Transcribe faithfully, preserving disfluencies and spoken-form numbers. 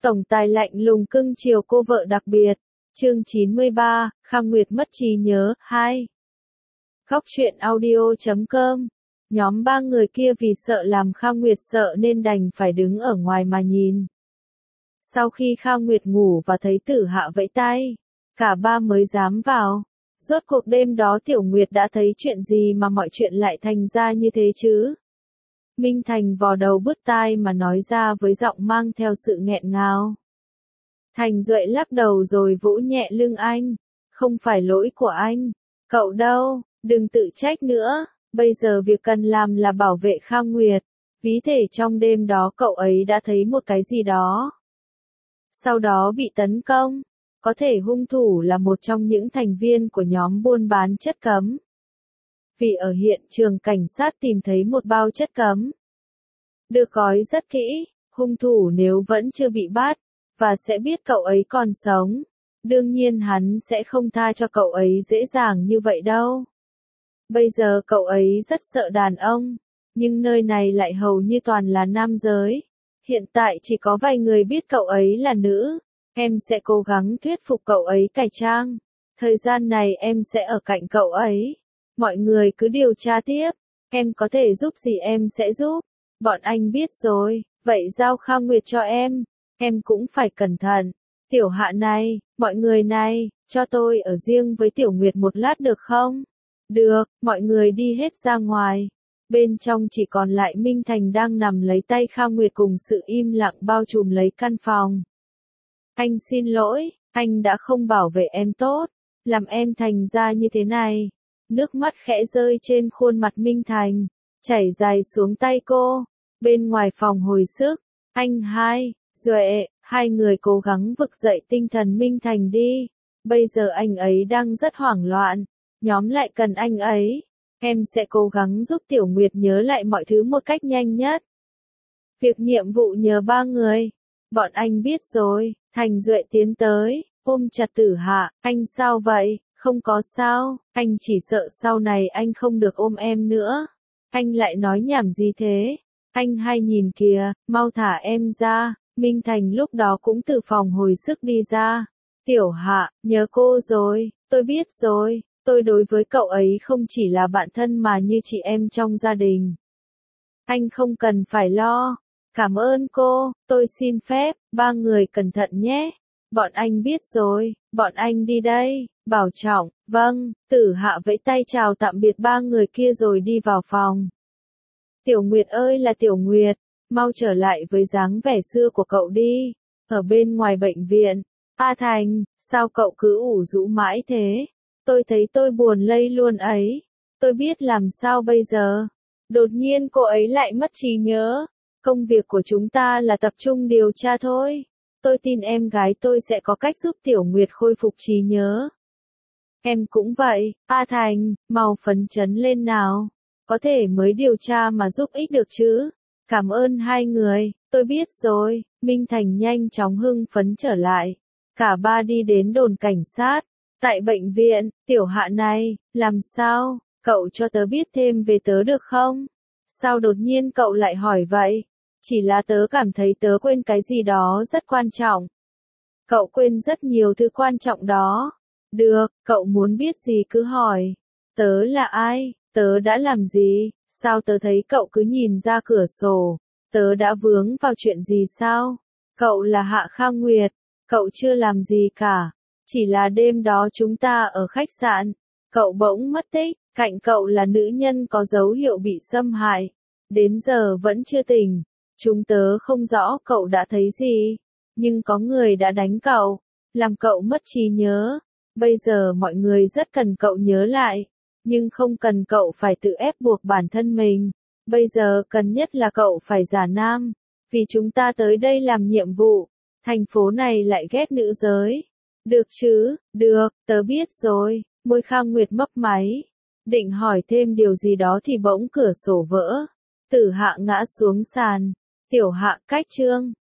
Tổng tài lạnh lùng cưng chiều cô vợ đặc biệt. Chương chín mươi ba, Khang Nguyệt mất trí nhớ, hai. Góc truyện audio chấm com. Nhóm ba người kia vì sợ làm Khang Nguyệt sợ nên đành phải đứng ở ngoài mà nhìn. Sau khi Khang Nguyệt ngủ và thấy Tử Hạ vẫy tay, cả ba mới dám vào. Rốt cuộc đêm đó Tiểu Nguyệt đã thấy chuyện gì mà mọi chuyện lại thành ra như thế chứ? Minh Thành vò đầu bứt tai mà nói ra với giọng mang theo sự nghẹn ngào. Thành Duệ lắc đầu rồi vỗ nhẹ lưng anh. Không phải lỗi của anh. Cậu đâu, đừng tự trách nữa. Bây giờ việc cần làm là bảo vệ Khang Nguyệt. Ví thể trong đêm đó cậu ấy đã thấy một cái gì đó. Sau đó bị tấn công. Có thể hung thủ là một trong những thành viên của nhóm buôn bán chất cấm. Vì ở hiện trường cảnh sát tìm thấy một bao chất cấm. Được gói rất kỹ, hung thủ nếu vẫn chưa bị bắt, và sẽ biết cậu ấy còn sống. Đương nhiên hắn sẽ không tha cho cậu ấy dễ dàng như vậy đâu. Bây giờ cậu ấy rất sợ đàn ông, nhưng nơi này lại hầu như toàn là nam giới. Hiện tại chỉ có vài người biết cậu ấy là nữ. Em sẽ cố gắng thuyết phục cậu ấy cải trang. Thời gian này em sẽ ở cạnh cậu ấy. Mọi người cứ điều tra tiếp. Em có thể giúp gì em sẽ giúp. Bọn anh biết rồi, vậy giao Khang Nguyệt cho em. Em cũng phải cẩn thận. Tiểu Hạ này, mọi người này, cho tôi ở riêng với Tiểu Nguyệt một lát được không? Được, mọi người đi hết ra ngoài. Bên trong chỉ còn lại Minh Thành đang nằm lấy tay Khang Nguyệt cùng sự im lặng bao trùm lấy căn phòng. Anh xin lỗi, anh đã không bảo vệ em tốt, làm em thành ra như thế này. Nước mắt khẽ rơi trên khuôn mặt Minh Thành, chảy dài xuống tay cô. Bên ngoài phòng hồi sức, anh hai, Duệ, hai người cố gắng vực dậy tinh thần Minh Thành đi. Bây giờ anh ấy đang rất hoảng loạn, nhóm lại cần anh ấy. Em sẽ cố gắng giúp Tiểu Nguyệt nhớ lại mọi thứ một cách nhanh nhất. Việc nhiệm vụ nhờ ba người. Bọn anh biết rồi. Thành Duệ tiến tới, ôm chặt Tử Hạ. Anh sao vậy? Không có sao, anh chỉ sợ sau này anh không được ôm em nữa. Anh lại nói nhảm gì thế? Anh hai nhìn kìa, mau thả em ra. Minh Thành lúc đó cũng từ phòng hồi sức đi ra. Tiểu Hạ, nhớ cô rồi, tôi biết rồi. Tôi đối với cậu ấy không chỉ là bạn thân mà như chị em trong gia đình. Anh không cần phải lo. Cảm ơn cô, tôi xin phép, ba người cẩn thận nhé. Bọn anh biết rồi, bọn anh đi đây, bảo trọng, vâng. Tử Hạ vẫy tay chào tạm biệt ba người kia rồi đi vào phòng. Tiểu Nguyệt ơi là Tiểu Nguyệt, mau trở lại với dáng vẻ xưa của cậu đi. Ở bên ngoài bệnh viện, A Thành, sao cậu cứ ủ rũ mãi thế? Tôi thấy tôi buồn lây luôn ấy. Tôi biết làm sao bây giờ. Đột nhiên cô ấy lại mất trí nhớ. Công việc của chúng ta là tập trung điều tra thôi. Tôi tin em gái tôi sẽ có cách giúp Tiểu Nguyệt khôi phục trí nhớ. Em cũng vậy, A Thành, mau phấn chấn lên nào. Có thể mới điều tra mà giúp ích được chứ. Cảm ơn hai người, tôi biết rồi. Minh Thành nhanh chóng hưng phấn trở lại. Cả ba đi đến đồn cảnh sát. Tại bệnh viện, Tiểu Hạ này, làm sao? Cậu cho tớ biết thêm về tớ được không? Sao đột nhiên cậu lại hỏi vậy? Chỉ là tớ cảm thấy tớ quên cái gì đó rất quan trọng. Cậu quên rất nhiều thứ quan trọng đó. Được, cậu muốn biết gì cứ hỏi. Tớ là ai? Tớ đã làm gì? Sao tớ thấy cậu cứ nhìn ra cửa sổ? Tớ đã vướng vào chuyện gì sao? Cậu là Hạ Khang Nguyệt. Cậu chưa làm gì cả. Chỉ là đêm đó chúng ta ở khách sạn. Cậu bỗng mất tích. Cạnh cậu là nữ nhân có dấu hiệu bị xâm hại. Đến giờ vẫn chưa tỉnh. Chúng tớ không rõ cậu đã thấy gì. Nhưng có người đã đánh cậu. Làm cậu mất trí nhớ. Bây giờ mọi người rất cần cậu nhớ lại. Nhưng không cần cậu phải tự ép buộc bản thân mình. Bây giờ cần nhất là cậu phải giả nam. Vì chúng ta tới đây làm nhiệm vụ. Thành phố này lại ghét nữ giới. Được chứ, được, tớ biết rồi. Môi Khang Nguyệt mấp máy. Định hỏi thêm điều gì đó thì bỗng cửa sổ vỡ. Tử Hạ ngã xuống sàn. Tiểu Hạ cách chương.